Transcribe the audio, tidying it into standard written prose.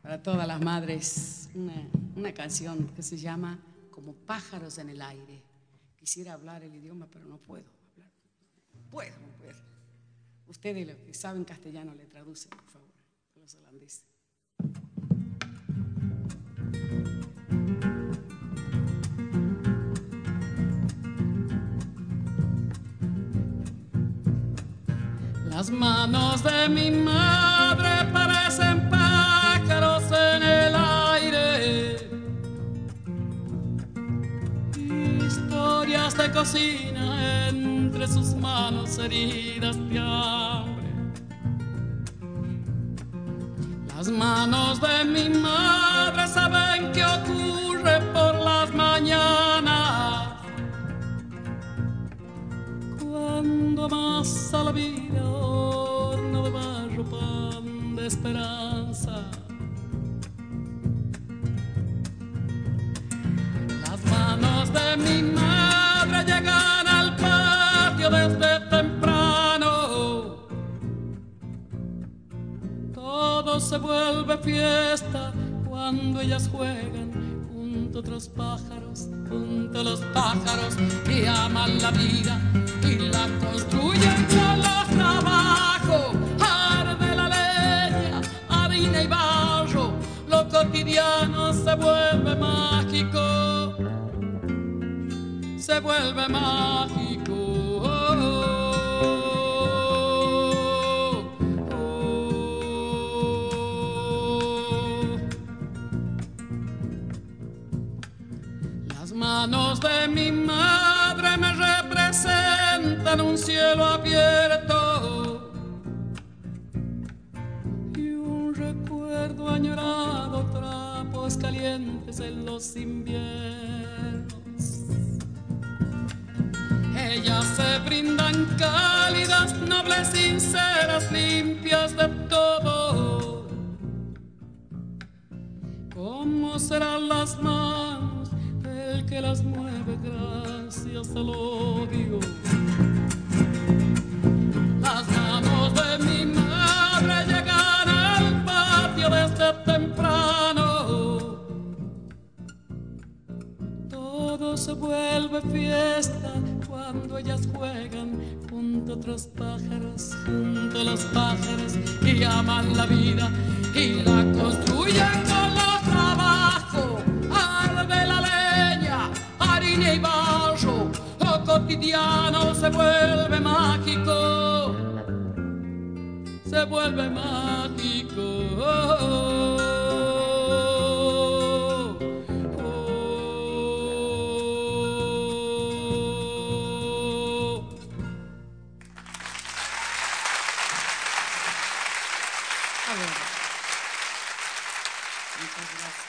Para todas las madres, una canción que se llama Como pájaros en el aire. Quisiera hablar el idioma, pero no puedo hablar. No puedo. Ustedes, los que saben castellano, le traducen, por favor, a los holandeses. Las manos de mi madre parecen pájaros en el aire. Historias de cocina entre sus manos heridas de hambre. Las manos de mi madre saben qué ocurre por las mañanas, cuando amasa la vida horno de barro, pan de esperanza. Las manos de mi madre llegan al patio desde temprano. Todo se vuelve fiesta cuando ellas juegan junto a otros pájaros, junto a los pájaros que aman la vida y la construyen con los trabajos. Arde la leña, harina y barro, lo cotidiano se vuelve mágico, se vuelve mágico. Las manos de mi madre me representan un cielo abierto y un recuerdo añorado, trapos calientes en los inviernos. Ellas se brindan cálidas, nobles, sinceras, limpias de todo. ¿Cómo serán las manos del que las mueve gracias al odio? Las manos de mi madre llegan al patio desde temprano. Todo se vuelve fiesta cuando ellas juegan junto a otros pájaros, junto a los pájaros y aman la vida y la construyen con los trabajos. Arde la leña, harina y barro, lo cotidiano se vuelve mágico, se vuelve mágico. Muchas gracias.